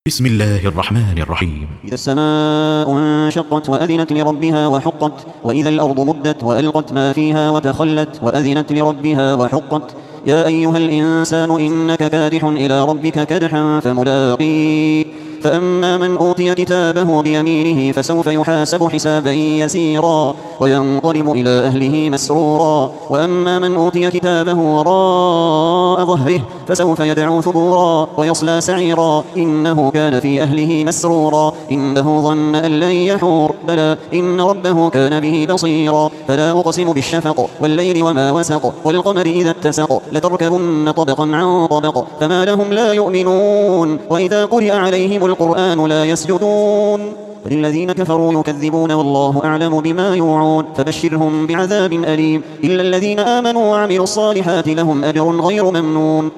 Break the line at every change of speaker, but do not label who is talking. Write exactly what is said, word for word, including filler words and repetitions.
بسم الله الرحمن الرحيم.
إذا السماء انشقت وأذنت لربها وحقت، وإذا الأرض مدت وألقت ما فيها وتخلت وأذنت لربها وحقت. يا أيها الإنسان إنك كادح إلى ربك كدحا فملاقيه. فأما من أوتي كتابه بيمينه فسوف يحاسب حسابا يسيرا وينقلب إلى أهله مسرورا. وأما من أوتي كتابه وراء ظهره فسوف يدعو ثبورا ويصلى سعيرا إنه كان في أهله مسرورا إنه ظن أن لن يحور بلى إن ربه كان به بصيرا. فلا أقسم بالشفق والليل وما وسق والقمر إذا اتسق لتركبن طبقا عن طبق فما لهم لا يؤمنون وإذا قرئ عليهم القرآن لا يسجدون. وللذين كفروا يكذبون والله أعلم بما يوعون فبشرهم بعذاب أليم إلا الذين آمنوا وعملوا الصالحات لهم أجر غير ممنون.